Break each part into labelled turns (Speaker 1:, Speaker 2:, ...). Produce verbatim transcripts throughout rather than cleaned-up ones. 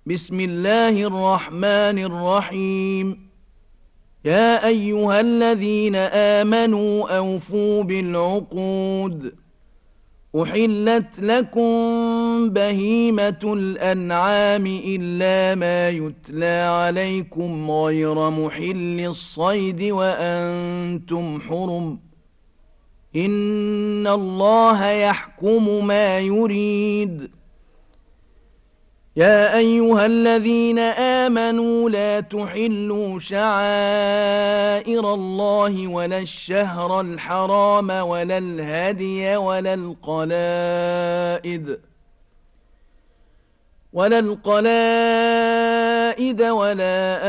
Speaker 1: بسم الله الرحمن الرحيم. يا أيها الذين آمنوا أوفوا بالعقود. أحلت لكم بهيمة الأنعام إلا ما يتلى عليكم غير محل الصيد وأنتم حرم. إن الله يحكم ما يريد. يا أيها الذين آمنوا لا تحلوا شعائر الله ولا الشهر الحرام ولا الهدي ولا القلائد ولا القلائد ولا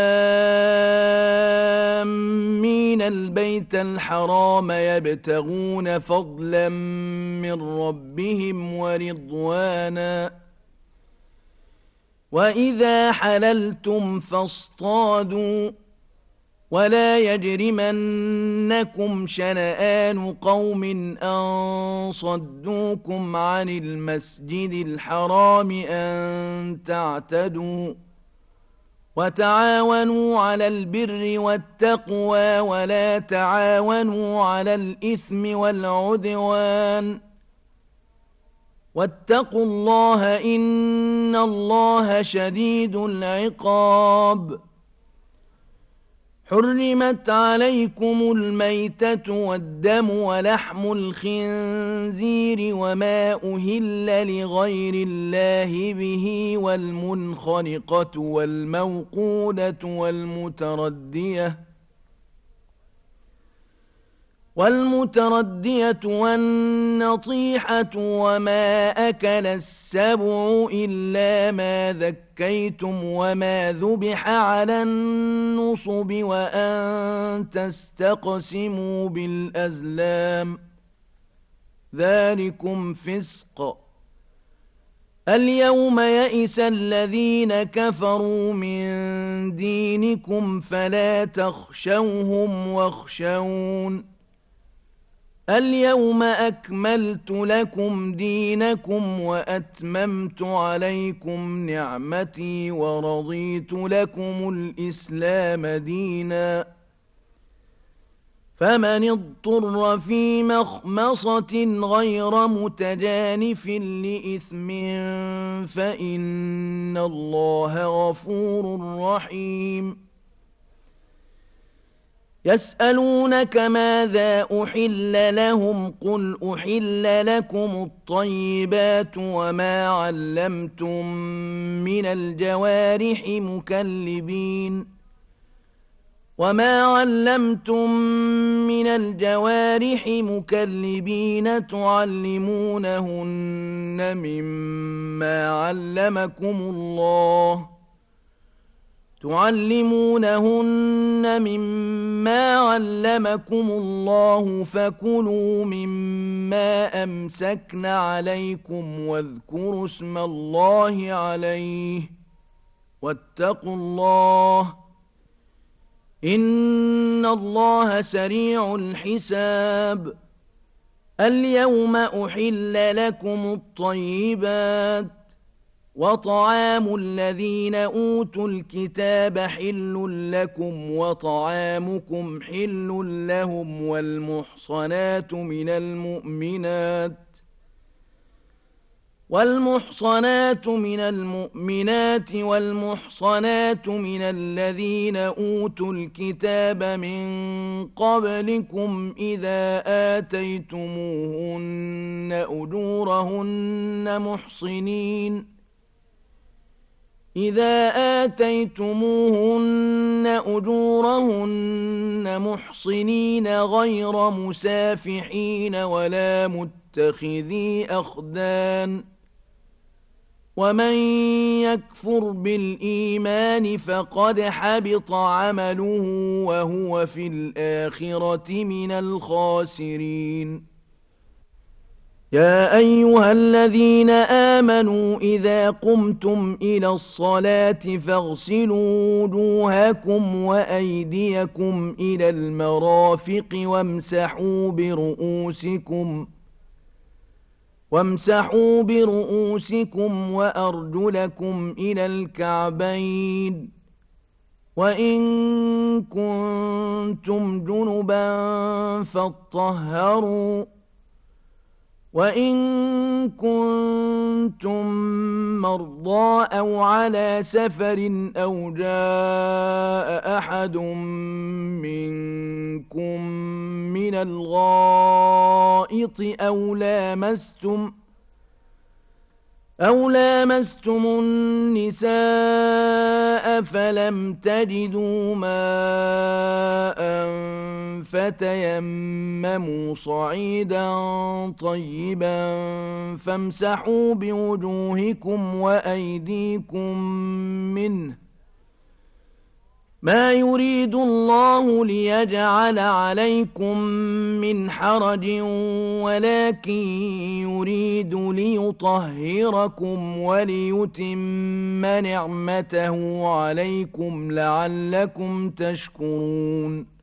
Speaker 1: آمين البيت الحرام يبتغون فضلا من ربهم ورضوانا. وإذا حللتم فاصطادوا ولا يجرمنكم شنآن قوم أن صدوكم عن المسجد الحرام أن تعتدوا. وتعاونوا على البر والتقوى ولا تعاونوا على الإثم والعدوان. واتقوا الله إن الله شديد العقاب. حرمت عليكم الميتة والدم ولحم الخنزير وما أهل لغير الله به والمنخنقة والموقودة والمتردية والمتردية والنطيحة وما أكل السبع إلا ما ذكيتم وما ذبح على النصب وأن تستقسموا بالأزلام ذلكم فسق. اليوم يئس الذين كفروا من دينكم فلا تخشوهم واخشون. اليوم أكملت لكم دينكم وأتممت عليكم نعمتي ورضيت لكم الإسلام دينا. فمن اضطر في مخمصة غير متجانف لإثم فإن الله غفور رحيم. يسألونك ماذا أحل لهم قل أحل لكم الطيبات وما علمتم من الجوارح مكلبين وما علمتم من الجوارح مكلبين تعلمونهن مما علمكم الله تعلمونهن مما علمكم الله فكلوا مما أمسكن عليكم واذكروا اسم الله عليه واتقوا الله إن الله سريع الحساب. اليوم أحل لكم الطيبات وطعام الذين أوتوا الكتاب حل لكم وطعامكم حل لهم والمحصنات من المؤمنات والمحصنات من المؤمنات والمحصنات من الذين أوتوا الكتاب من قبلكم إذا آتيتموهن أجورهن محصنين إذا آتيتموهن أجورهن محصنين غير مسافحين ولا متخذي أخدان. ومن يكفر بالإيمان فقد حبط عمله وهو في الآخرة من الخاسرين. يا أيها الذين آمنوا إذا قمتم إلى الصلاة فاغسلوا وجوهكم وأيديكم إلى المرافق وامسحوا برؤوسكم وامسحوا برؤوسكم وأرجلكم إلى الكعبين وإن كنتم جنبا فاطهروا وإن كنتم مرضى أو على سفر أو جاء أحد منكم من الغائط أو لامستم أو لامستم النساء فلم تجدوا ماء فتيمموا صعيدا طيبا فامسحوا بوجوهكم وأيديكم منه ما يريد الله ليجعل عليكم من حرج ولكن يريد ليطهركم وليتم نعمته عليكم لعلكم تشكرون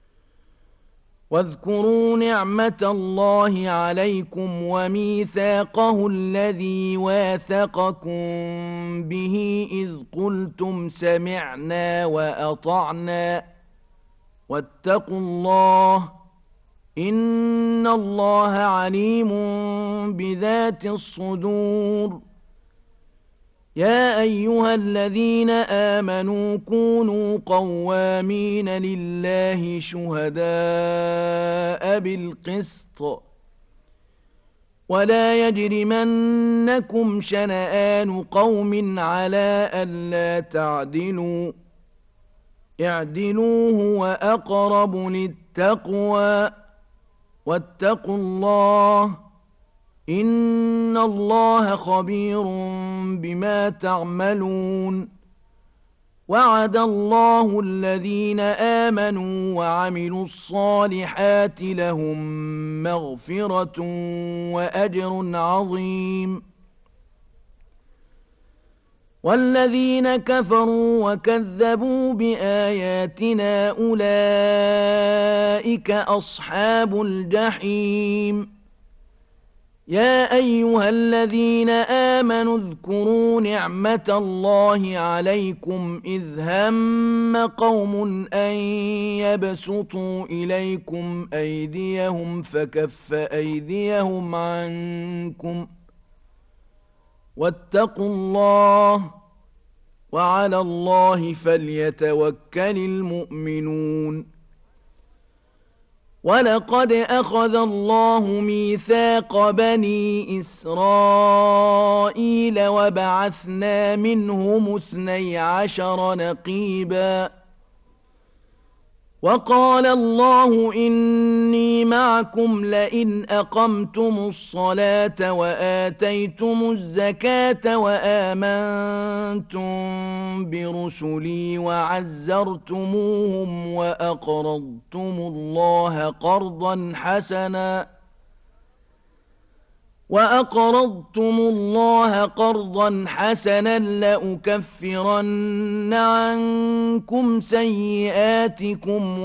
Speaker 1: واذكروا نعمة الله عليكم وميثاقه الذي واثقكم به إذ قلتم سمعنا وأطعنا واتقوا الله إن الله عليم بذات الصدور يا أيها الذين آمنوا كونوا قوامين لله شهداء بالقسط ولا يجرمنكم شنآن قوم على ألا تعدلوا اعدلوا هو أقرب للتقوى واتقوا الله إن الله خبير بما تعملون وعد الله الذين آمنوا وعملوا الصالحات لهم مغفرة وأجر عظيم والذين كفروا وكذبوا بآياتنا أولئك أصحاب الجحيم يا أيها الذين آمنوا اذكروا نعمة الله عليكم إذ هم قوم أن يبسطوا إليكم أيديهم فكف أيديهم عنكم واتقوا الله وعلى الله فليتوكل المؤمنون ولقد أخذ الله ميثاق بني إسرائيل وبعثنا منهم اثني عشر نقيبا وقال الله إني معكم لئن أقمتم الصلاة وآتيتم الزكاة وآمنتم برسلي وعزرتموهم وأقرضتم الله قرضا حسنا وأقرضتم الله قرضا حسنا لأكفرن عنكم سيئاتكم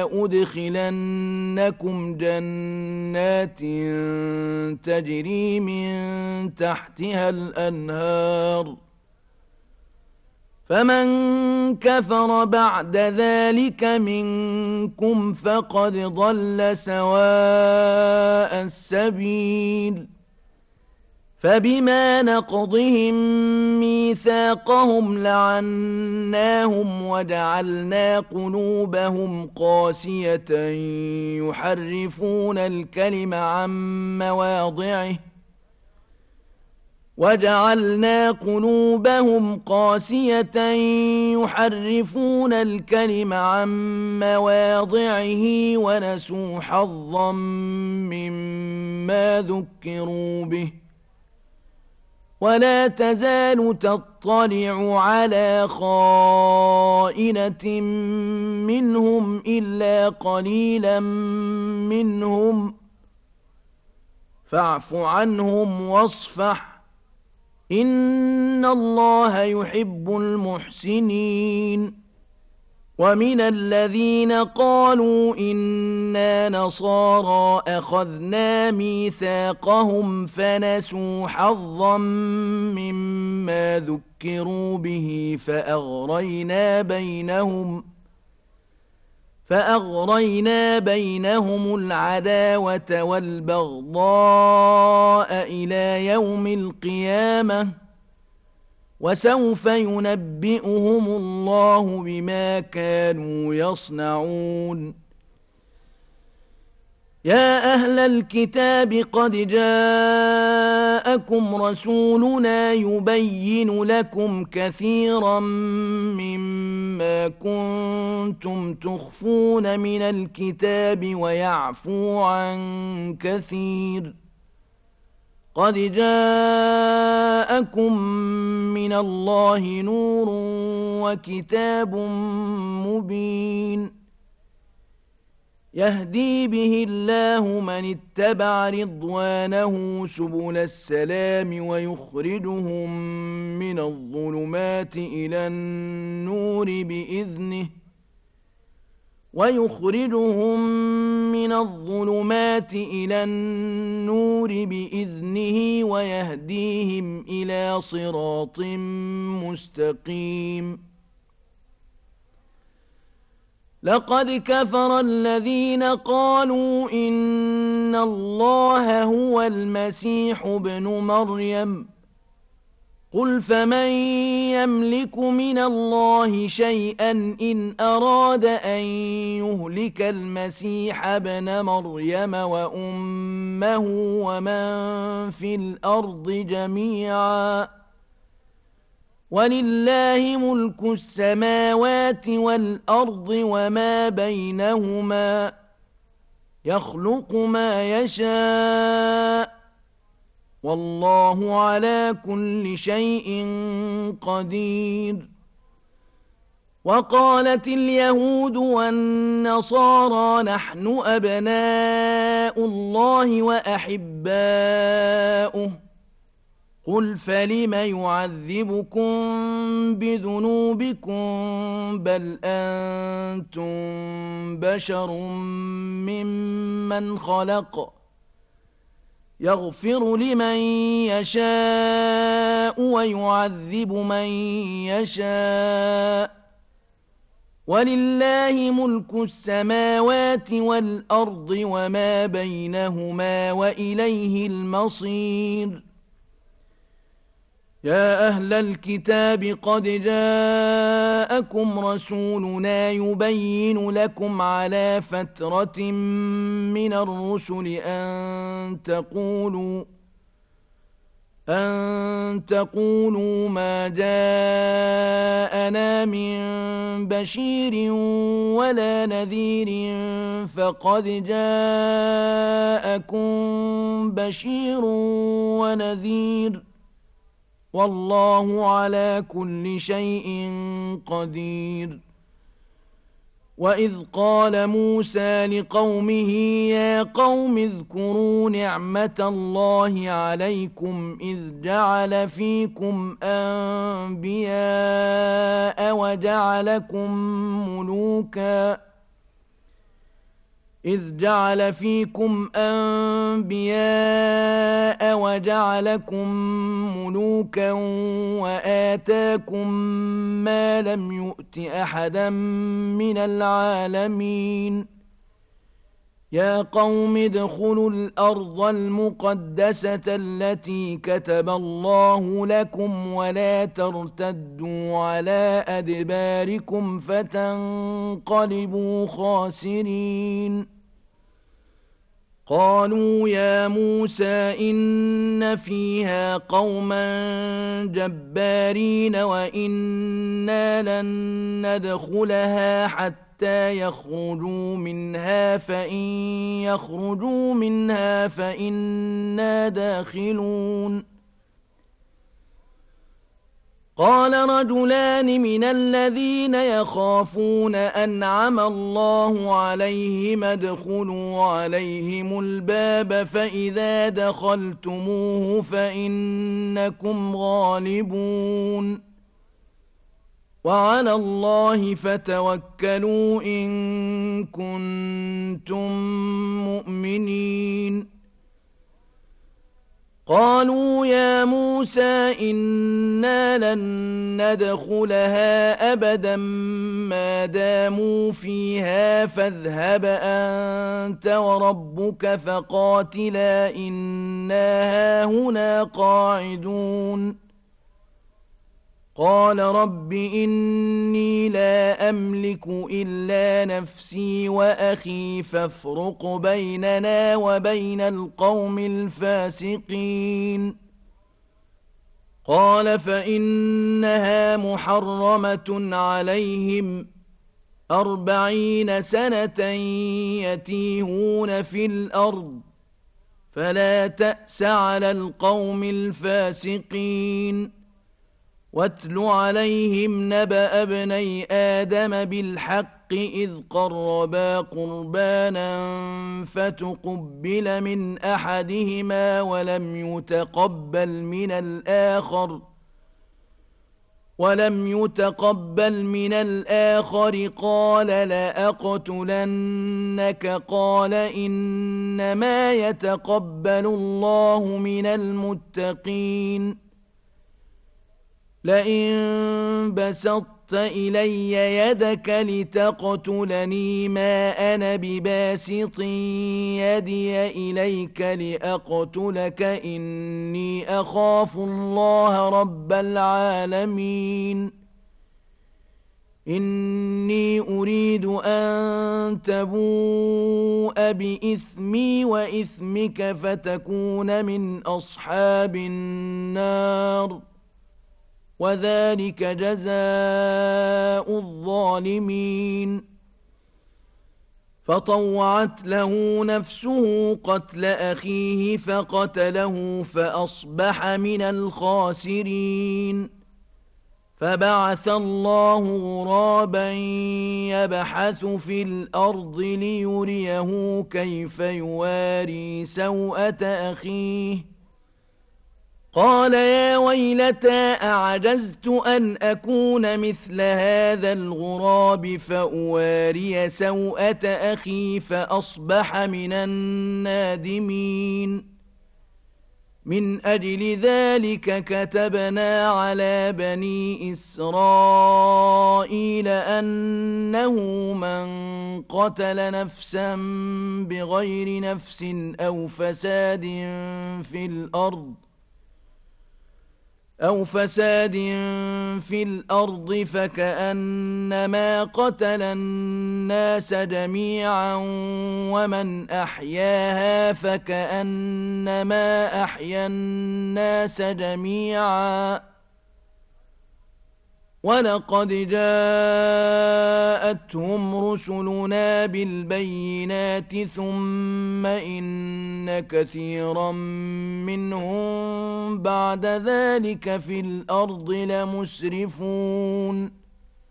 Speaker 1: ولأدخلنكم جنات تجري من تحتها الأنهار فمن كفر بعد ذلك منكم فقد ضل سواء السبيل فبما نقضهم ميثاقهم لعناهم وجعلنا قلوبهم قاسية يحرفون الكلم عن مواضعه وجعلنا قلوبهم قاسية يحرفون الكلم عن مواضعه ونسوا حظا مما ذكروا به ولا تزال تطلع على خائنة منهم إلا قليلا منهم فاعف عنهم واصفح إن الله يحب المحسنين ومن الذين قالوا إنا نصارى أخذنا ميثاقهم فنسوا حظا مما ذكروا به فأغرينا بينهم فأغرينا بينهم العداوة والبغضاء إلى يوم القيامة وسوف ينبئهم الله بما كانوا يصنعون يا أهل الكتاب قد جاءكم رسولنا يبين لكم كثيرا مما كنتم تخفون من الكتاب ويعفو عن كثير قد جاءكم من الله نور وكتاب مبين يهدي به الله من اتبع رضوانه سبل السلام ويخرجهم من الظلمات إلى النور بإذنه ويخرجهم من الظلمات إلى النور بإذنه ويهديهم إلى صراط مستقيم لقد كفر الذين قالوا إن الله هو المسيح ابن مريم قل فمن يملك من الله شيئا إن أراد أن يهلك المسيح ابن مريم وأمه ومن في الأرض جميعا ولله ملك السماوات والأرض وما بينهما يخلق ما يشاء والله على كل شيء قدير وقالت اليهود والنصارى نحن أبناء الله وأحباؤه قل فلم يعذبكم بذنوبكم بل أنتم بشر ممن خلق يغفر لمن يشاء ويعذب من يشاء ولله ملك السماوات والأرض وما بينهما وإليه المصير يا أهل الكتاب قد جاءكم رسولنا يبين لكم على فترة من الرسل أن تقولوا أن تقولوا ما جاءنا من بشير ولا نذير فقد جاءكم بشير ونذير والله على كل شيء قدير وإذ قال موسى لقومه يا قوم اذكروا نعمة الله عليكم إذ جعل فيكم أنبياء وجعلكم ملوكا إذ جعل فيكم أنبياء وجعلكم ملوكا وآتاكم ما لم يؤت أحدا من العالمين يا قوم ادخلوا الأرض المقدسة التي كتب الله لكم ولا ترتدوا على أدباركم فتنقلبوا خاسرين قالوا يا موسى إن فيها قوما جبارين وإنا لن ندخلها حتى يخرجوا منها فإن يخرجوا منها فإنا داخلون قال رجلان من الذين يخافون أنعم الله عليهم ادخلوا عليهم الباب فإذا دخلتموه فإنكم غالبون وعلى الله فتوكلوا إن كنتم مؤمنين قالوا يا موسى إنا لن ندخلها أبدا ما داموا فيها فاذهب أنت وربك فقاتلا إنا هاهنا قاعدون قال رب إني لا أملك إلا نفسي وأخي فافرق بيننا وبين القوم الفاسقين قال فإنها محرمة عليهم أربعين سنة يتيهون في الأرض فلا تأس على القوم الفاسقين واتل عليهم نبأ ابني آدم بالحق إذ قربا قربانا فتقبل من أحدهما ولم يتقبل من الآخر ولم يتقبل من الآخر قال لأقتلنك قال إنما يتقبل الله من المتقين لئن بسطت إلي يدك لتقتلني ما أنا بباسط يدي إليك لأقتلك إني أخاف الله رب العالمين إني أريد أن تبوء بإثمي وإثمك فتكون من أصحاب النار وذلك جزاء الظالمين فطوعت له نفسه قتل أخيه فقتله فأصبح من الخاسرين فبعث الله غرابا يبحث في الأرض ليريه كيف يواري سوءة أخيه قال يا ويلتى أعجزت أن أكون مثل هذا الغراب فأواري سوءة أخي فأصبح من النادمين من أجل ذلك كتبنا على بني إسرائيل أنه من قتل نفسا بغير نفس أو فساد في الأرض أو فساد في الأرض فكأنما قتل الناس جميعا ومن أحياها فكأنما أحيا الناس جميعا ولقد جاءتهم رسلنا بالبينات ثم إن كثيرا منهم بعد ذلك في الأرض لمسرفون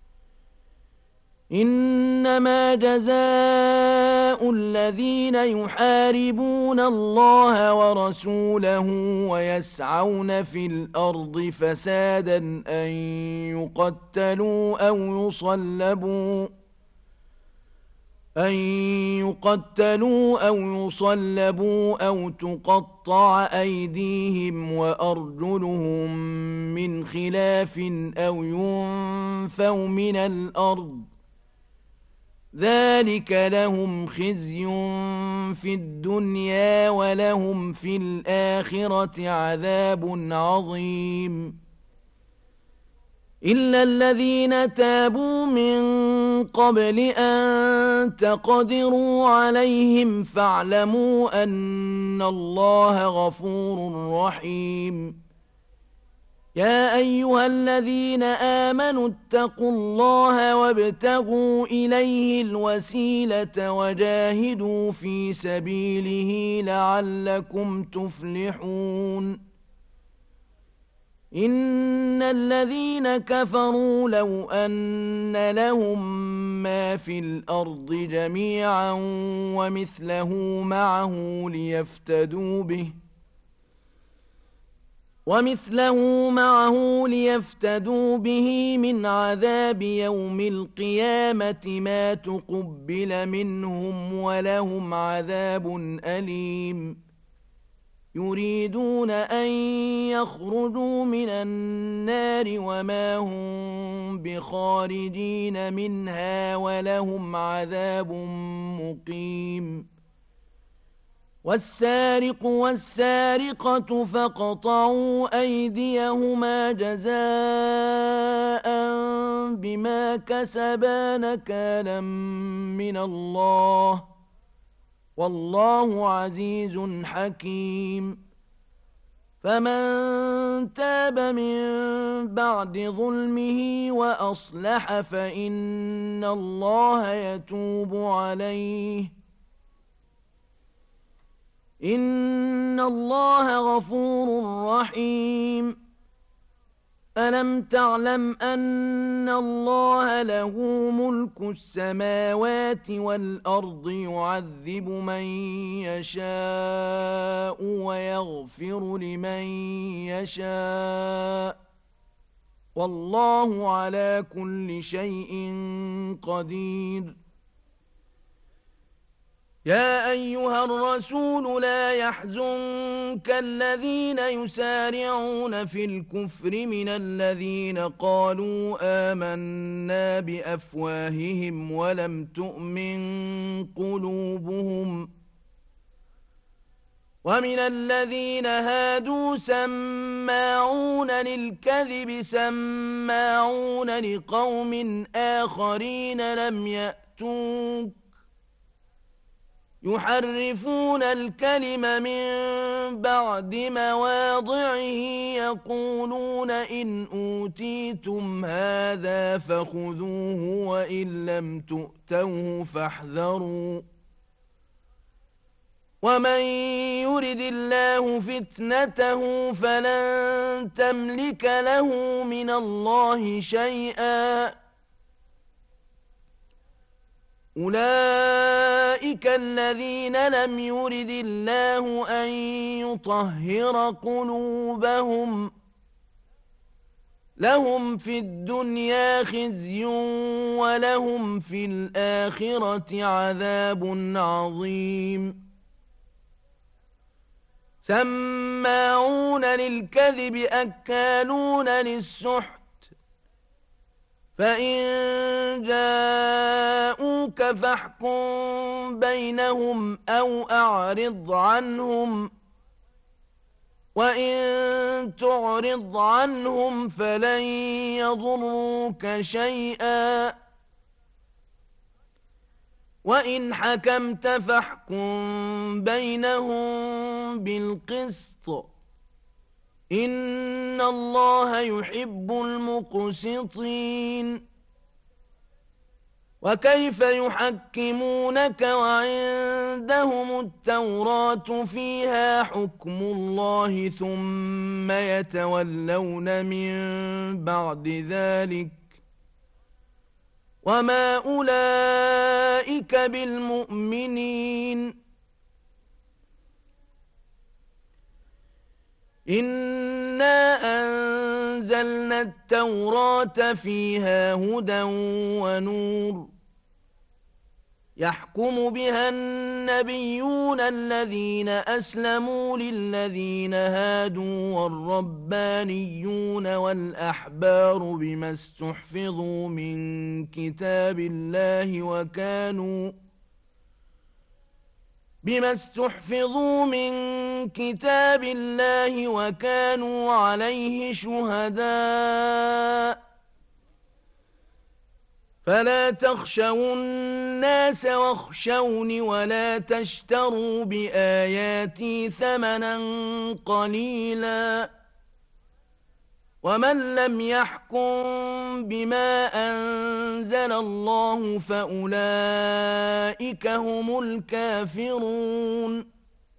Speaker 1: إنما جزاء الذين يحاربون الله ورسوله ويسعون في الأرض فسادا أن يقتلوا أو يصلبوا أن يقتلوا أو يصلبوا أو تقطع أيديهم وأرجلهم من خلاف أو ينفوا من الأرض ذلك لهم خزي في الدنيا ولهم في الآخرة عذاب عظيم إلا الذين تابوا من قبل أن تقدروا عليهم فاعلموا أن الله غفور رحيم يا أيها الذين آمنوا اتقوا الله وابتغوا إليه الوسيلة وجاهدوا في سبيله لعلكم تفلحون إن الذين كفروا لو أن لهم ما في الأرض جميعا ومثله معه ليفتدوا به ومثله معه ليفتدوا به من عذاب يوم القيامة ما تقبل منهم ولهم عذاب أليم يريدون أن يخرجوا من النار وما هم بخارجين منها ولهم عذاب مقيم والسارق والسارقة فاقطعوا أيديهما جزاء بما كسبا نكالا من الله والله عزيز حكيم فمن تاب من بعد ظلمه وأصلح فإن الله يتوب عليه إن الله غفور رحيم ألم تعلم أن الله له ملك السماوات والأرض يعذب من يشاء ويغفر لمن يشاء والله على كل شيء قدير يا أيها الرسول لا يحزنك الذين يسارعون في الكفر من الذين قالوا آمنا بأفواههم ولم تؤمن قلوبهم ومن الذين هادوا سماعون للكذب سماعون لقوم آخرين لم يأتوك يحرفون الكلم من بعد مواضعه يقولون إن أوتيتم هذا فخذوه وإن لم تؤتوه فاحذروا ومن يرد الله فتنته فلن تملك له من الله شيئا أولئك الذين لم يرد الله أن يطهر قلوبهم لهم في الدنيا خزي ولهم في الآخرة عذاب عظيم سماعون للكذب أكالون للسحت فإن جاءوك فاحكم بينهم أو أعرض عنهم وإن تعرض عنهم فلن يضروك شيئا وإن حكمت فاحكم بينهم بالقسط إن الله يحب المقسطين وكيف يحكمونك وعندهم التوراة فيها حكم الله ثم يتولون من بعد ذلك وما أولئك بالمؤمنين إنا أنزلنا التوراة فيها هدى ونور يحكم بها النبيون الذين أسلموا للذين هادوا والربانيون والأحبار بما استحفظوا من كتاب الله وكانوا بما استحفظوا من كتاب الله وكانوا عليه شهداء فلا تخشوا الناس واخشوني ولا تشتروا بآياتي ثمنا قليلا ومن لم يحكم بما أنزل الله فأولئك هم الكافرون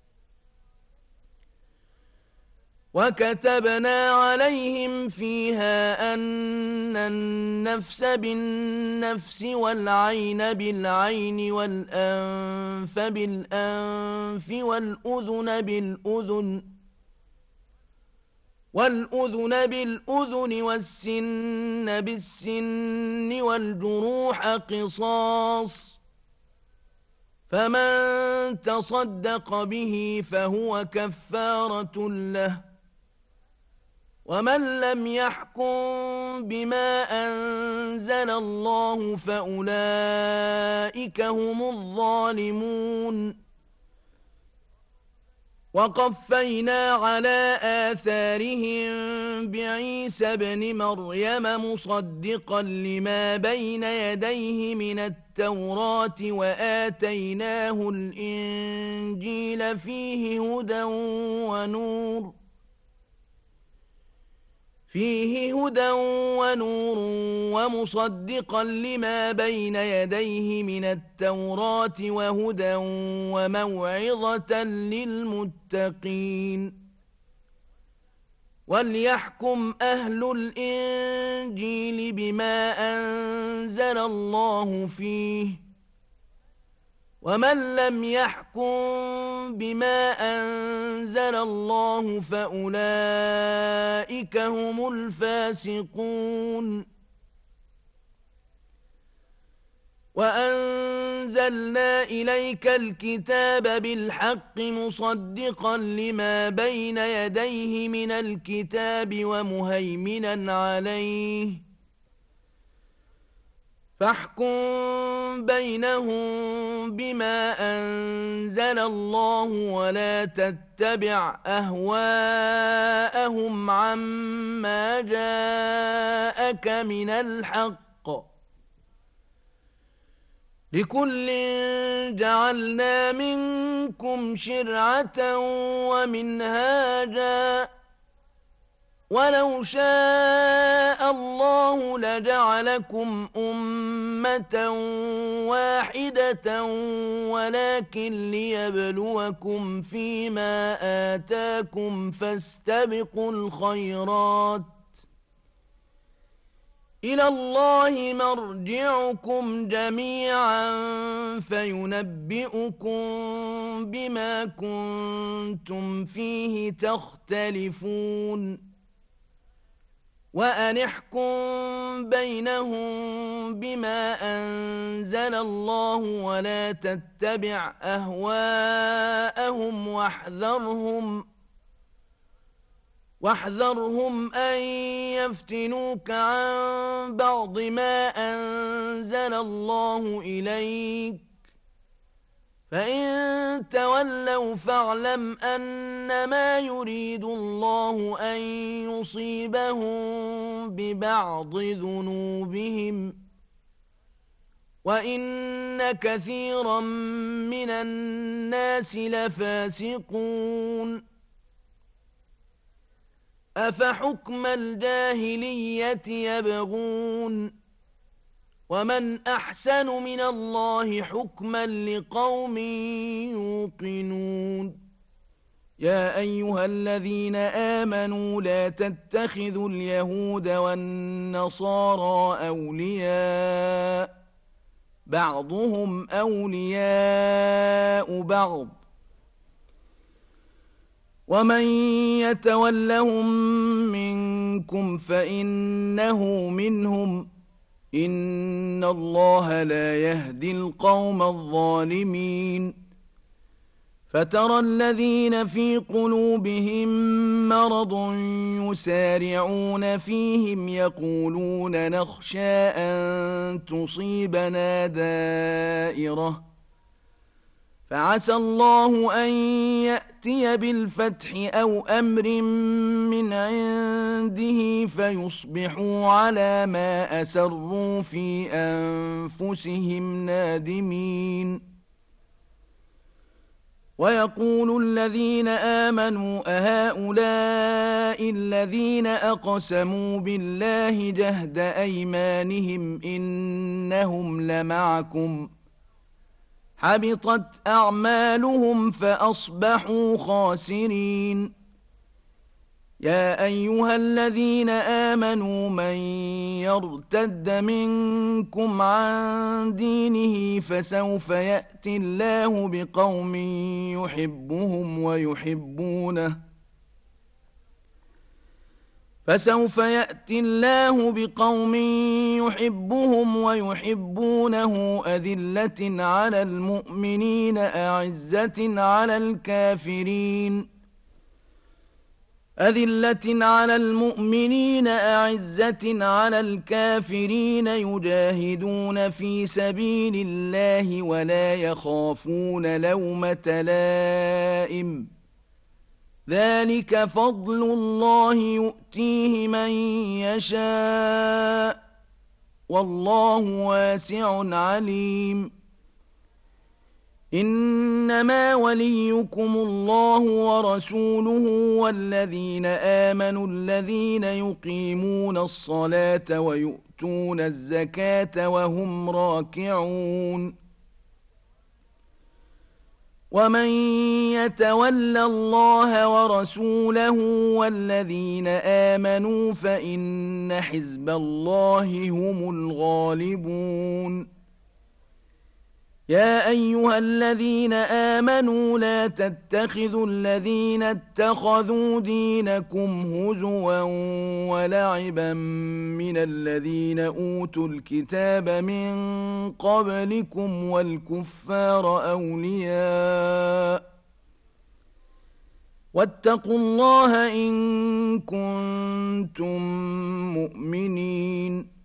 Speaker 1: وكتبنا عليهم فيها أن النفس بالنفس والعين بالعين والأنف بالأنف والأذن بالأذن والأذن بالأذن والسن بالسن والجروح قصاص، فمن تصدق به فهو كفارة له. ومن لم يحكم بما أنزل الله فأولئك هم الظالمون. وقفينا على آثارهم بعيسى ابن مريم مصدقا لما بين يديه من التوراة وآتيناه الإنجيل فيه هدى ونور فيه هدى ونور ومصدقا لما بين يديه من التوراة وهدى وموعظة للمتقين. وليحكم أهل الإنجيل بما أنزل الله فيه، ومن لم يحكم بما أنزل الله فأولئك هم الفاسقون. وأنزلنا إليك الكتاب بالحق مصدقا لما بين يديه من الكتاب ومهيمنا عليه، فاحكم بينهم بما أنزل الله ولا تتبع أهواءهم عما جاءك من الحق، لكل جعلنا منكم شرعة ومنهاجا، ولو شاء الله لجعلكم أمة واحدة ولكن ليبلوكم فيما آتاكم فاستبقوا الخيرات، إلى الله مرجعكم جميعا فينبئكم بما كنتم فيه تختلفون. وأن احكم بينهم بما أنزل الله ولا تتبع أهواءهم واحذرهم واحذرهم أن يفتنوك عن بعض ما أنزل الله إليك، فإن تولوا فاعلم أنما يريد الله أن يصيبهم ببعض ذنوبهم، وإن كثيرا من الناس لفاسقون. أفحكم الجاهلية يبغون، ومن أحسن من الله حكما لقوم يوقنون. يا أيها الذين آمنوا لا تتخذوا اليهود والنصارى أولياء، بعضهم أولياء بعض، ومن يتولهم منكم فإنه منهم، إن الله لا يهدي القوم الظالمين. فترى الذين في قلوبهم مرض يسارعون فيهم يقولون نخشى أن تصيبنا دائرة، فعسى الله أن يأتي بالفتح أو أمر من عنده فيصبحوا على ما أسروا في أنفسهم نادمين. ويقول الذين آمنوا أهؤلاء الذين أقسموا بالله جهد أيمانهم إنهم لمعكم، حبطت أعمالهم فأصبحوا خاسرين. يا أيها الذين آمنوا من يرتد منكم عن دينه فسوف يأتي الله بقوم يحبهم ويحبونه فسوف يأتي الله بقوم يحبهم ويحبونه أذلة على المؤمنين أعزة على الكافرين أذلة على المؤمنين أعزة على الكافرين يجاهدون في سبيل الله ولا يخافون لومة لائم ذلك فضل الله يؤتيه من يشاء والله واسع عليم إنما وليكم الله ورسوله والذين آمنوا الذين يقيمون الصلاة ويؤتون الزكاة وهم راكعون ومن يتول الله ورسوله والذين آمنوا فإن حزب الله هم الغالبون يا أيها الذين آمنوا لا تتخذوا الذين اتخذوا دينكم هزوا ولعبا من الذين أوتوا الكتاب من قبلكم والكفار أولياء واتقوا الله إن كنتم مؤمنين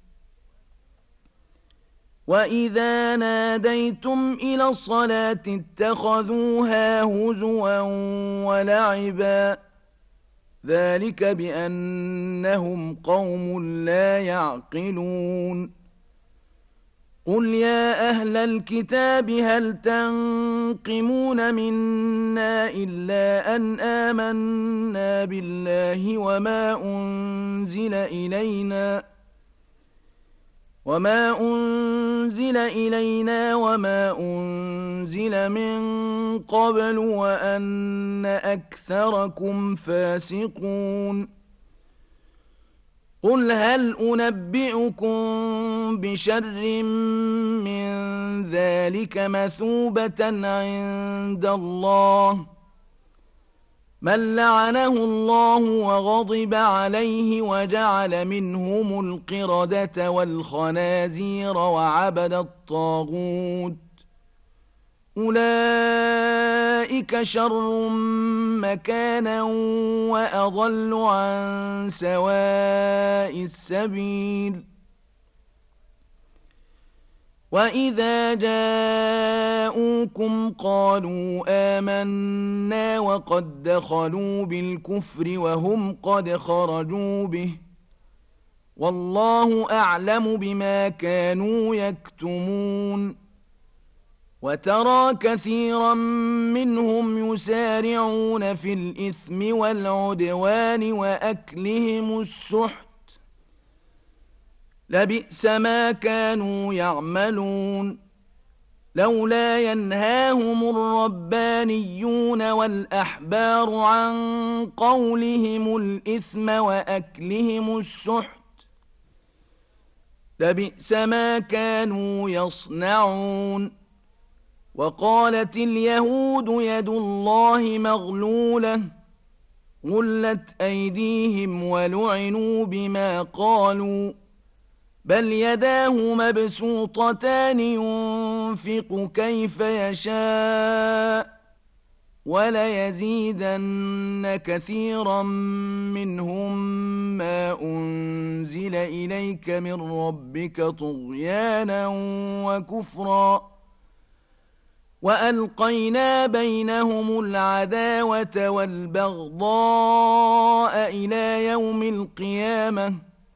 Speaker 1: وإذا ناديتم إلى الصلاة اتخذوها هزوا ولعبا ذلك بأنهم قوم لا يعقلون قل يا أهل الكتاب هل تنقمون منا إلا أن آمنا بالله وما أنزل إلينا وما أنزل إلينا وما أنزل من قبل وأن أكثركم فاسقون قل هل أنبئكم بشر من ذلك مثوبة عند الله من لعنه الله وغضب عليه وجعل منهم القردة والخنازير وعبد الطاغوت أولئك شر مكانا وأضل عن سواء السبيل وإذا جاءوكم قالوا آمنا وقد دخلوا بالكفر وهم قد خرجوا به والله أعلم بما كانوا يكتمون وترى كثيرا منهم يسارعون في الإثم والعدوان وأكلهم السحت لبئس ما كانوا يعملون لولا ينهاهم الربانيون والأحبار عن قولهم الإثم وأكلهم السحت لبئس ما كانوا يصنعون وقالت اليهود يد الله مغلولة غلت أيديهم ولعنوا بما قالوا بل يداه مبسوطتان ينفق كيف يشاء وليزيدن كثيرا منهم ما أنزل إليك من ربك طغيانا وكفرا وألقينا بينهم العداوة والبغضاء إلى يوم القيامة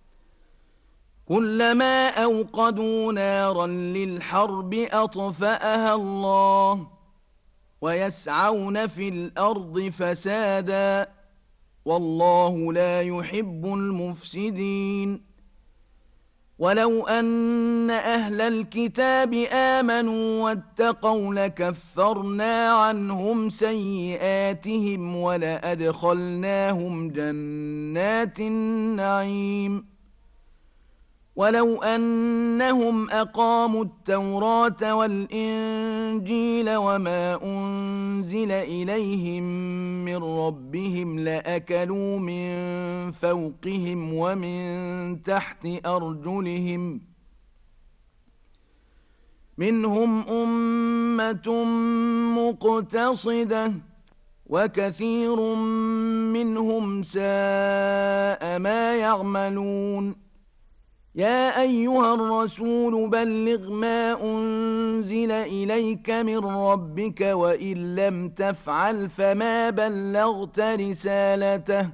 Speaker 1: كلما أوقدوا نارا للحرب أطفأها الله ويسعون في الأرض فسادا والله لا يحب المفسدين ولو أن أهل الكتاب آمنوا واتقوا لكفرنا عنهم سيئاتهم ولأدخلناهم جنات النعيم ولو أنهم أقاموا التوراة والإنجيل وما أنزل إليهم من ربهم لأكلوا من فوقهم ومن تحت أرجلهم منهم أمة مقتصدة وكثير منهم ساء ما يعملون يا أيها الرسول بلغ ما أنزل إليك من ربك وإن لم تفعل فما بلغت رسالته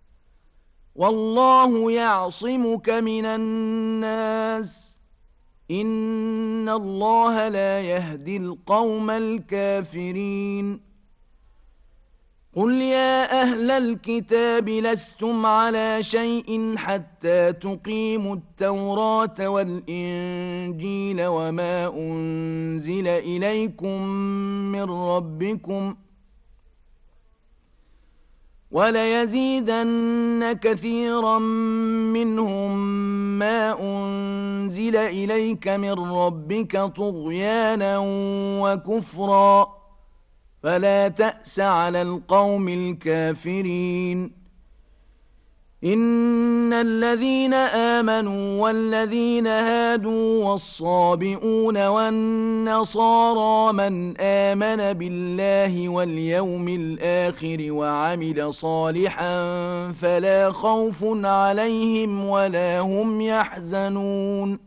Speaker 1: والله يعصمك من الناس إن الله لا يهدي القوم الكافرين قل يا أهل الكتاب لستم على شيء حتى تقيموا التوراة والإنجيل وما أنزل إليكم من ربكم وليزيدن كثيرا منهم ما أنزل إليك من ربك طغيانا وكفرا فلا تأس على القوم الكافرين إن الذين آمنوا والذين هادوا والصابئون والنصارى من آمن بالله واليوم الآخر وعمل صالحا فلا خوف عليهم ولا هم يحزنون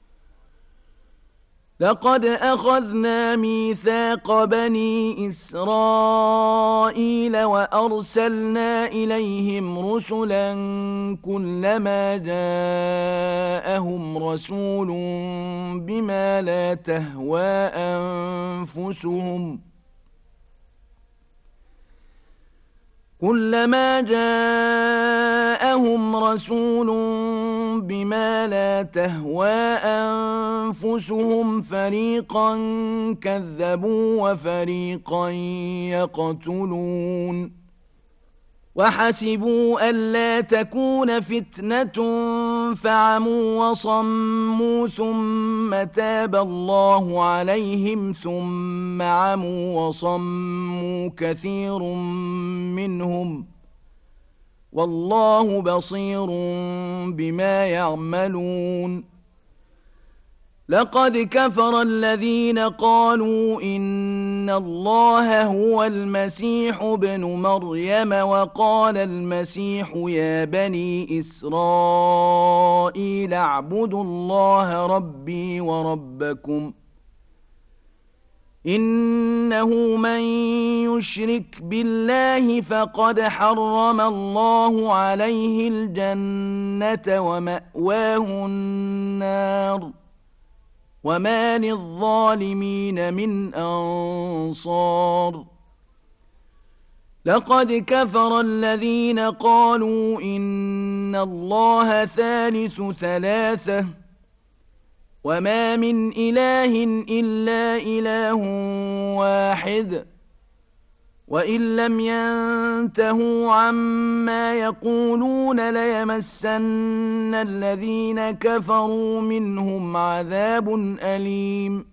Speaker 1: لقد أخذنا ميثاق بني إسرائيل وأرسلنا إليهم رسلا كلما جاءهم رسول بما لا تهوى أنفسهم كلما جاءهم رسول بما لا تهوى أنفسهم فريقا كذبوا وفريقا يقتلون وحسبوا ألا تكون فتنة فعموا وصموا ثم تاب الله عليهم ثم عموا وصموا كثير منهم والله بصير بما يعملون لقد كفر الذين قالوا إن الله هو المسيح ابن مريم وقال المسيح يا بني إسرائيل اعبدوا الله ربي وربكم إنه من يشرك بالله فقد حرم الله عليه الجنة ومأواه النار وما للظالمين من أنصار لقد كفر الذين قالوا إن الله ثالث ثلاثة وما من إله إلا إله واحد وإن لم ينتهوا عما يقولون ليمسن الذين كفروا منهم عذاب أليم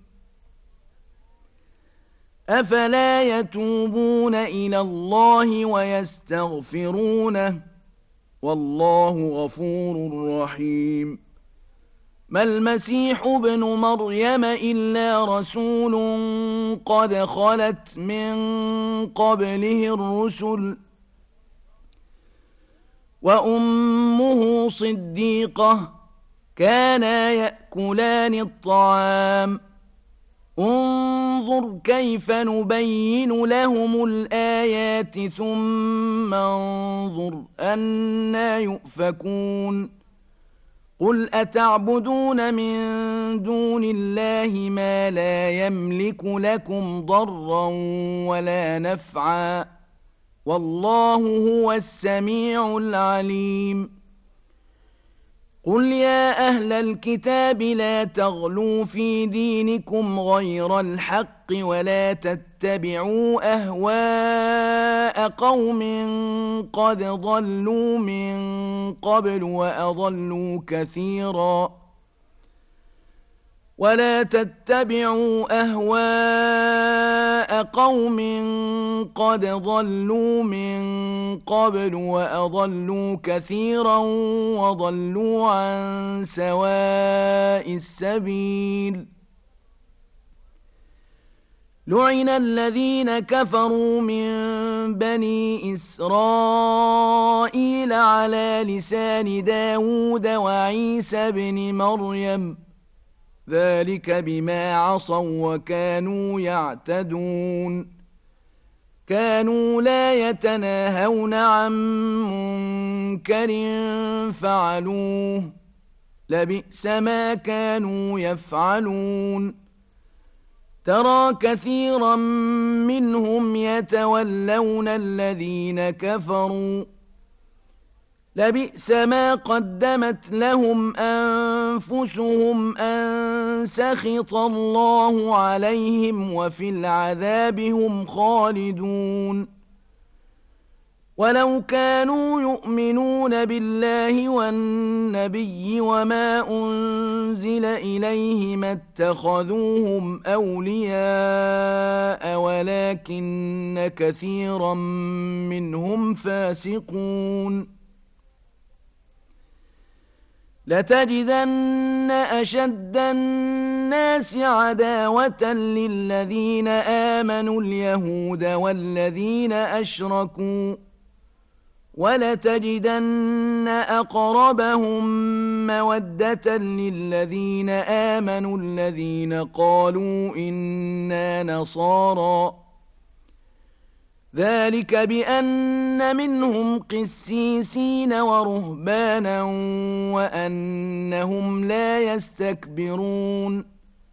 Speaker 1: أفلا يتوبون إلى الله ويستغفرونه والله غفور رحيم ما المسيح ابن مريم إلا رسول قد خلت من قبله الرسل وأمه صديقة كانا يأكلان الطعام انظر كيف نبين لهم الآيات ثم انظر أنى يؤفكون قل أتعبدون من دون الله ما لا يملك لكم ضرا ولا نفعا والله هو السميع العليم قل يا أهل الكتاب لا تغلوا في دينكم غير الحق ولا تتبعوا أهواء قوم قد ضلوا من قبل وأضلوا كثيرا ولا تتبعوا أهواء قوم قد ضلوا من قبل وأضلوا كثيرا وضلوا عن سواء السبيل. لعن الذين كفروا من بني إسرائيل على لسان داود وعيسى بن مريم ذلك بما عصوا وكانوا يعتدون. كانوا لا يتناهون عن منكر فعلوه لبئس ما كانوا يفعلون. ترى كثيرا منهم يتولون الذين كفروا لبئس ما قدمت لهم أنفسهم أن سخط الله عليهم وفي العذاب هم خالدون. ولو كانوا يؤمنون بالله والنبي وما أنزل إليه ما اتخذوهم أولياء ولكن كثيرا منهم فاسقون. لتجدن أشد الناس عداوة للذين آمنوا اليهود والذين أشركوا ولتجدن أقربهم مودة للذين آمنوا الذين قالوا إنا نصارى ذلك بأن منهم قسيسين ورهبانا وأنهم لا يستكبرون.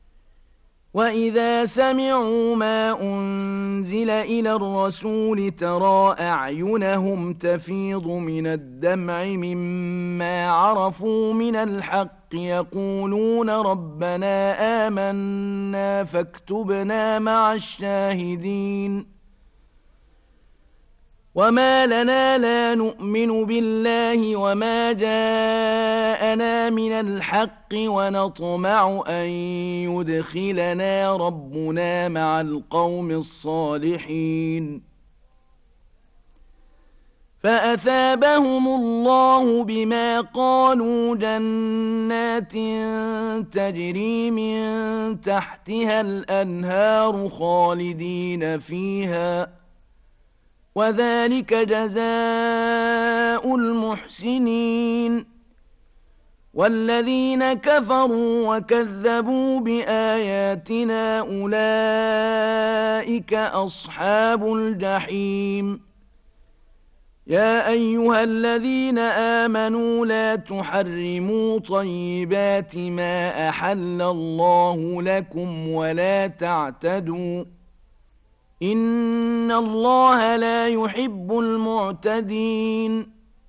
Speaker 1: وإذا سمعوا ما أنزل إلى الرسول ترى أعينهم تفيض من الدمع مما عرفوا من الحق يقولون ربنا آمنا فاكتبنا مع الشاهدين. وما لنا لا نؤمن بالله وما جاءنا من الحق ونطمع أن يدخلنا ربنا مع القوم الصالحين. فأثابهم الله بما قالوا جنات تجري من تحتها الأنهار خالدين فيها وذلك جزاء المحسنين. والذين كفروا وكذبوا بآياتنا أولئك أصحاب الجحيم. يا أيها الذين آمنوا لا تحرموا طيبات ما أحل الله لكم ولا تعتدوا إن الله لا يحب المعتدين.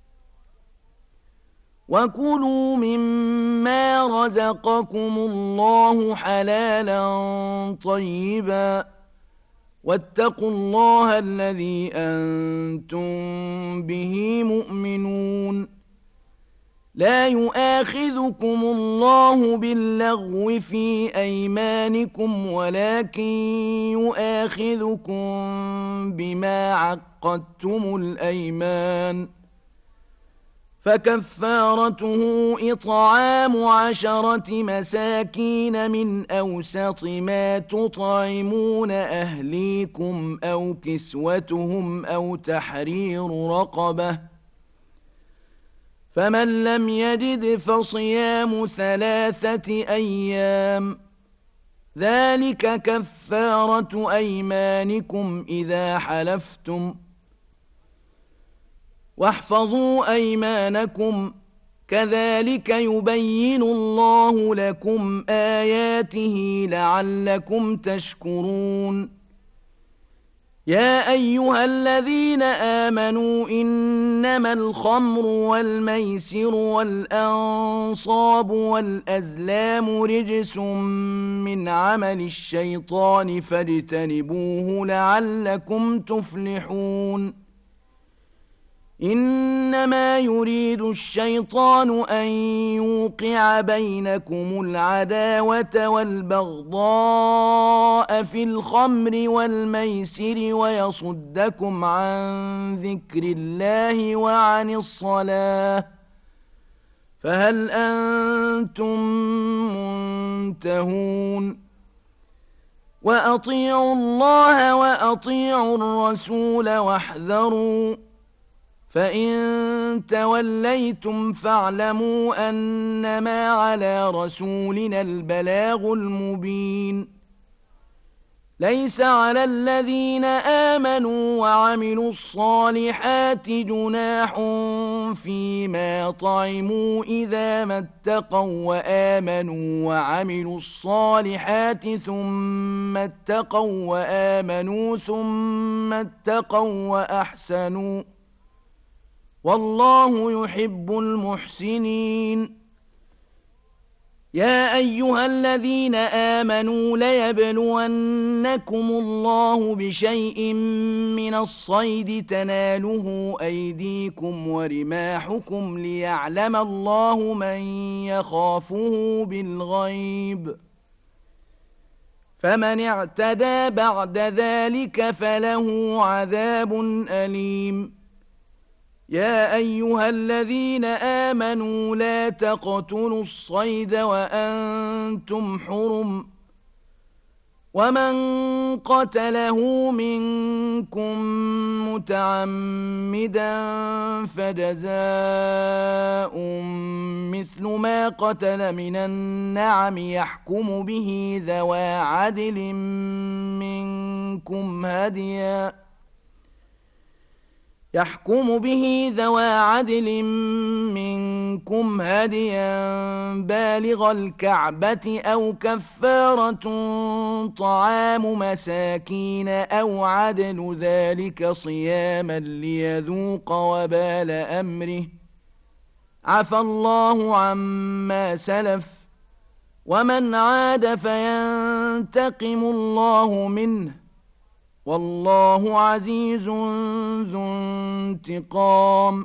Speaker 1: وكلوا مما رزقكم الله حلالا طيبا واتقوا الله الذي أنتم به مؤمنون. لا يؤاخذكم الله باللغو في أيمانكم ولكن يؤاخذكم بما عقدتم الأيمان فكفارته إطعام عشرة مساكين من أوسط ما تطعمون أهليكم أو كسوتهم أو تحرير رقبة فمن لم يجد فصيام ثلاثة أيام ذلك كفارة أيمانكم إذا حلفتم واحفظوا أيمانكم كذلك يبين الله لكم آياته لعلكم تشكرون. يا أيها الذين آمنوا إنما الخمر والميسر والأنصاب والأزلام رجس من عمل الشيطان فاجتنبوه لعلكم تفلحون. إنما يريد الشيطان أن يوقع بينكم العداوة والبغضاء في الخمر والميسر ويصدكم عن ذكر الله وعن الصلاة فهل أنتم منتهون وأطيعوا الله وأطيعوا الرسول واحذروا فإن توليتم فاعلموا أنما على رسولنا البلاغ المبين ليس على الذين آمنوا وعملوا الصالحات جناح فيما طعموا إذا ما اتقوا وآمنوا وعملوا الصالحات ثم اتقوا وآمنوا ثم اتقوا وأحسنوا والله يحب المحسنين يا أيها الذين آمنوا ليبلونكم الله بشيء من الصيد تناله أيديكم ورماحكم ليعلم الله من يخافه بالغيب فمن اعتدى بعد ذلك فله عذاب أليم يا أيها الذين آمنوا لا تقتلوا الصيد وأنتم حرم ومن قتله منكم متعمدا فجزاء مثل ما قتل من النعم يحكم به ذوى عدل منكم هديا يحكم به ذوى عدل منكم هديا بالغ الكعبة أو كفارة طعام مساكين أو عدل ذلك صياما ليذوق وبال أمره عفى الله عما سلف ومن عاد فينتقم الله منه والله عزيز ذو انتقام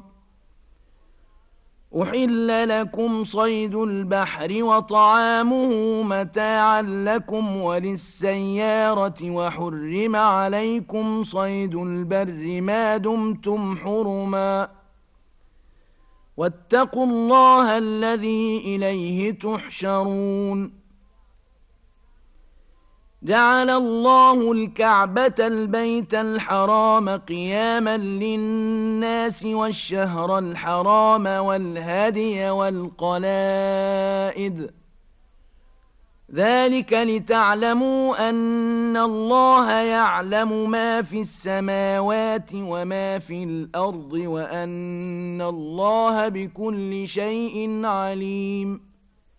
Speaker 1: أحل لكم صيد البحر وطعامه متاعا لكم وللسيارة وحرم عليكم صيد البر ما دمتم حرما واتقوا الله الذي إليه تحشرون جعل الله الكعبة البيت الحرام قياما للناس والشهر الحرام والهدي والقلائد ذلك لتعلموا أن الله يعلم ما في السماوات وما في الأرض وأن الله بكل شيء عليم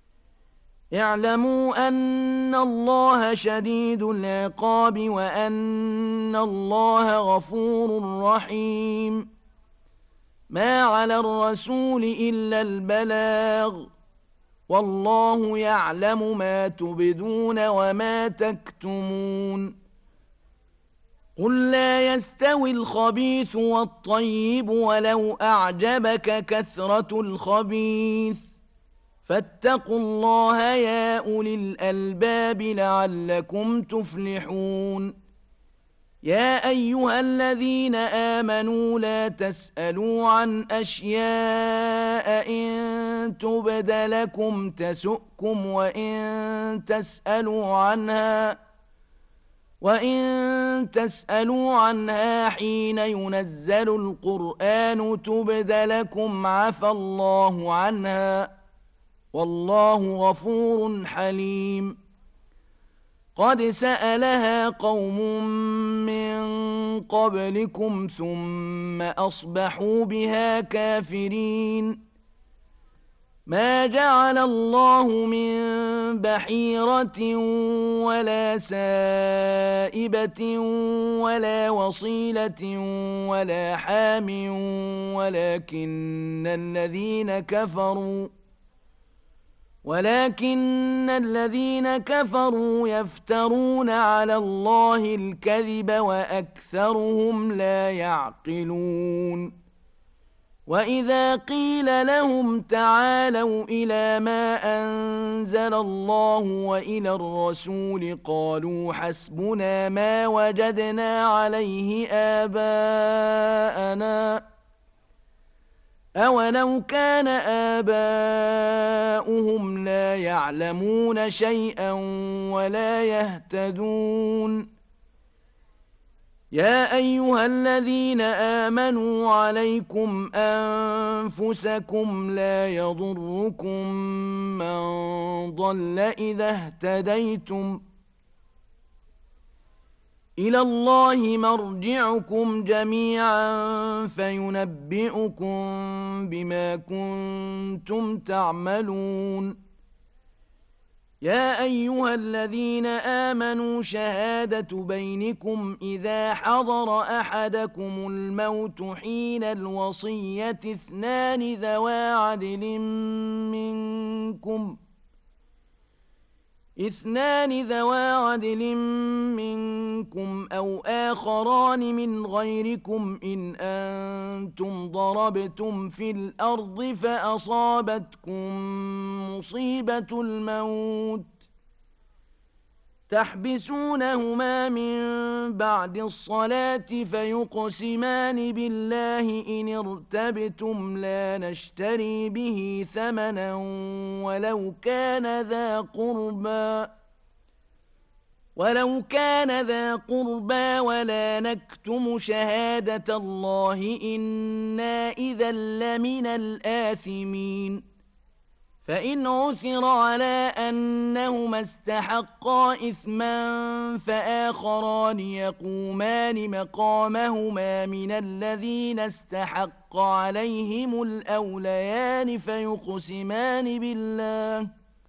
Speaker 1: اعلموا أن الله شديد العقاب وأن الله غفور رحيم ما على الرسول إلا البلاغ والله يعلم ما تبدون وما تكتمون قل لا يستوي الخبيث والطيب ولو أعجبك كثرة الخبيث فاتقوا الله يا أولي الألباب لعلكم تفلحون يا أيها الذين آمنوا لا تسألوا عن أشياء إن تبد لكم تسؤكم وإن تسألوا عنها وإن تسألوا عنها حين ينزل القرآن تبد لكم عفى الله عنها والله غفور حليم قد سألها قوم من قبلكم ثم أصبحوا بها كافرين ما جعل الله من بحيرة ولا سائبة ولا وصيلة ولا حام ولكن الذين كفروا ولكن الذين كفروا يفترون على الله الكذب وأكثرهم لا يعقلون وإذا قيل لهم تعالوا إلى ما أنزل الله وإلى الرسول قالوا حسبنا ما وجدنا عليه آباءنا أولو كان آباؤهم لا يعلمون شيئا ولا يهتدون يا أيها الذين آمنوا عليكم أنفسكم لا يضركم من ضل إذا اهتديتم إلى الله مرجعكم جميعا فينبئكم بما كنتم تعملون يا أيها الذين آمنوا شهادة بينكم إذا حضر أحدكم الموت حين الوصية اثنان ذوى عدل منكم اثنان ذوى عدل منكم أو آخران من غيركم إن أنتم ضربتم في الأرض فأصابتكم مصيبة الموت تحبسونهما من بعد الصلاة فيقسمان بالله إن ارتبتم لا نشتري به ثمنا ولو كان ذا قربى ولو كان ذا قربى ولا نكتم شهادة الله إنا إذا لمن الآثمين فإن عثر على أنهما استحقا إثما فآخران يقومان مقامهما من الذين استحق عليهم الأوليان فيقسمان بالله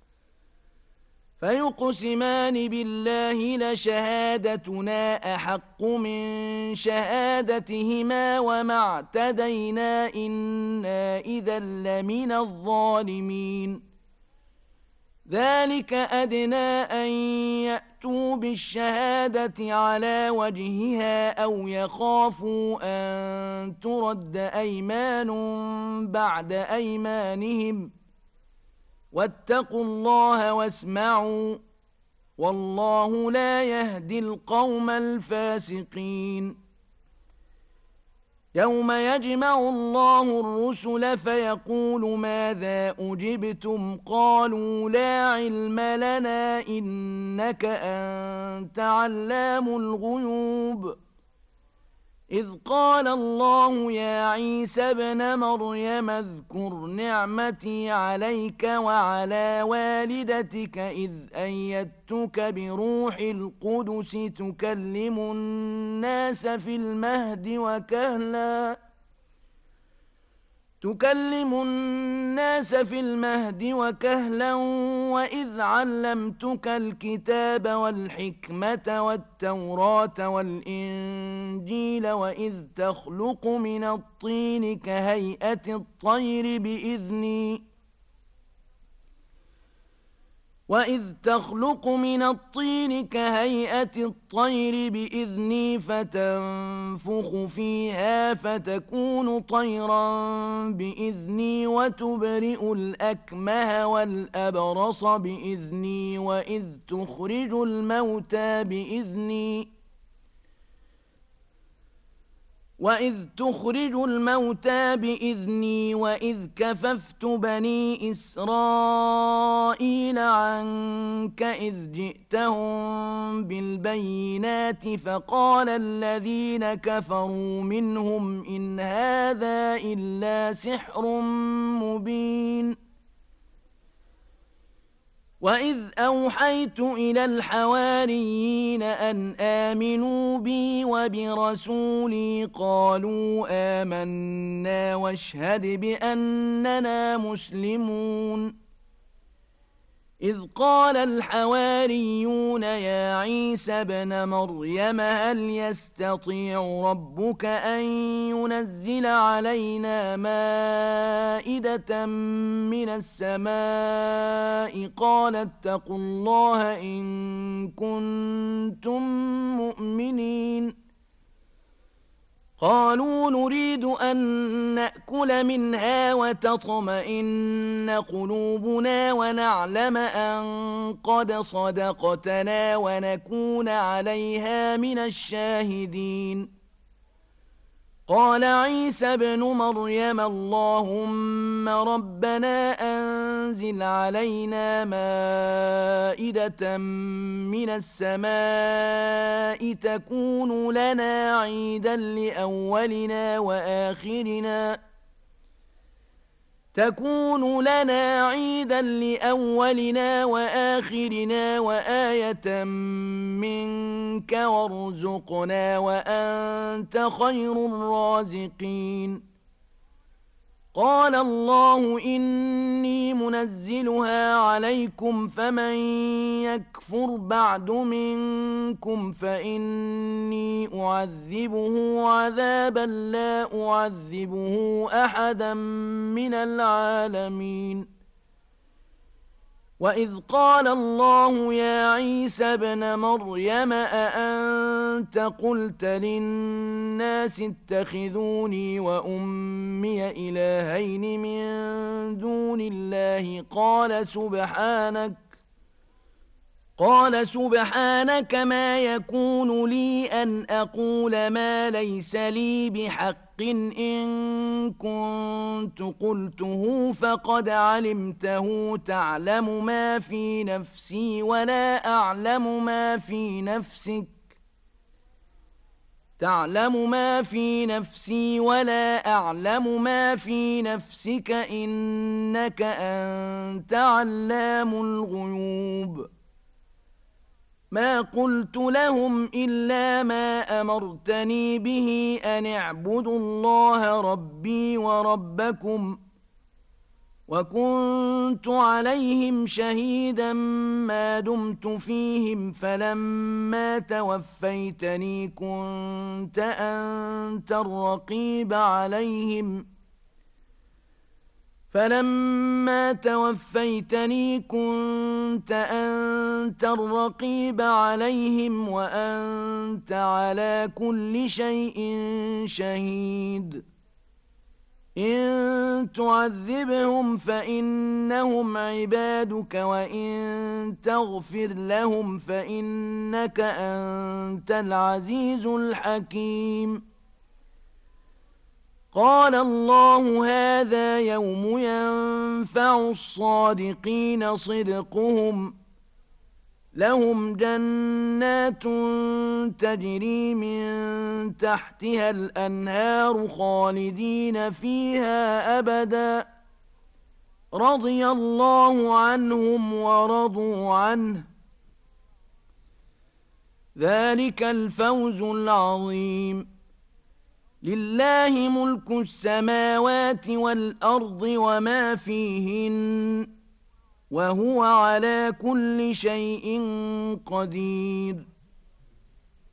Speaker 1: فيقسمان بالله لشهادتنا أحق من شهادتهما وما اعتدينا إنا إذا لمن الظالمين ذلك أدنى أن يأتوا بالشهادة على وجهها أو يخافوا أن ترد أيمان بعد أيمانهم واتقوا الله واسمعوا والله لا يهدي القوم الفاسقين يوم يجمع الله الرسل فيقول ماذا أجبتم قالوا لا علم لنا إنك أنت علام الغيوب إذ قال الله يا عيسى ابن مريم اذكر نعمتي عليك وعلى والدتك إذ أيدتك بروح القدس تكلم الناس في المهد وكهلا تكلم الناس في المهد وكهلا وإذ علمتك الكتاب والحكمة والتوراة والإنجيل وإذ تخلق من الطين كهيئة الطير بإذني وإذ تخلق من الطين كهيئة الطير بإذني فتنفخ فيها فتكون طيرا بإذني وتبرئ الأكمه والأبرص بإذني وإذ تخرج الموتى بإذني وإذ تخرج الموتى بإذني وإذ كففت بني إسرائيل عنك إذ جئتهم بالبينات فقال الذين كفروا منهم إن هذا إلا سحر مبين وإذ أوحيت إلى الحواريين أن آمنوا بي وبرسولي قالوا آمنا واشهد بأننا مسلمون إذ قال الحواريون يا عيسى ابن مريم هل يستطيع ربك أن ينزل علينا مائدة من السماء قال اتقوا الله إن كنتم مؤمنين قالوا نريد أن نأكل منها وتطمئن قلوبنا ونعلم أن قد صدقتنا ونكون عليها من الشاهدين. قال عيسى ابن مريم اللهم ربنا أنزل علينا مائدة من السماء تكون لنا عيدا لأولنا وآخرنا تكون لنا عيدا لأولنا وآخرنا وآية منك وارزقنا وأنت خير الرازقين. قال الله إني منزلها عليكم فمن يكفر بعد منكم فإني أعذبه عذابا لا أعذبه أحدا من العالمين. وإذ قال الله يا عيسى ابن مريم أأنت قلت للناس اتخذوني وأمي إلهين من دون الله قال سبحانك قال سبحانك ما يكون لي أن أقول ما ليس لي بحق إن كنت قلته فقد علمته تعلم ما في نفسي ولا أعلم ما في نفسك تعلم ما في نفسي ولا أعلم ما في نفسك إنك أنت علام الغيوب. ما قلت لهم إلا ما أمرتني به أن اعبدوا الله ربي وربكم وكنت عليهم شهيدا ما دمت فيهم فلما توفيتني كنت أنت الرقيب عليهم فلما توفيتني كنت أنت الرقيب عليهم وأنت على كل شيء شهيد. إن تعذبهم فإنهم عبادك وإن تغفر لهم فإنك أنت العزيز الحكيم. قال الله هذا يوم ينفع الصادقين صدقهم لهم جنات تجري من تحتها الأنهار خالدين فيها أبدا رضي الله عنهم ورضوا عنه ذلك الفوز العظيم. لله ملك السماوات والأرض وما فيهن وهو على كل شيء قدير.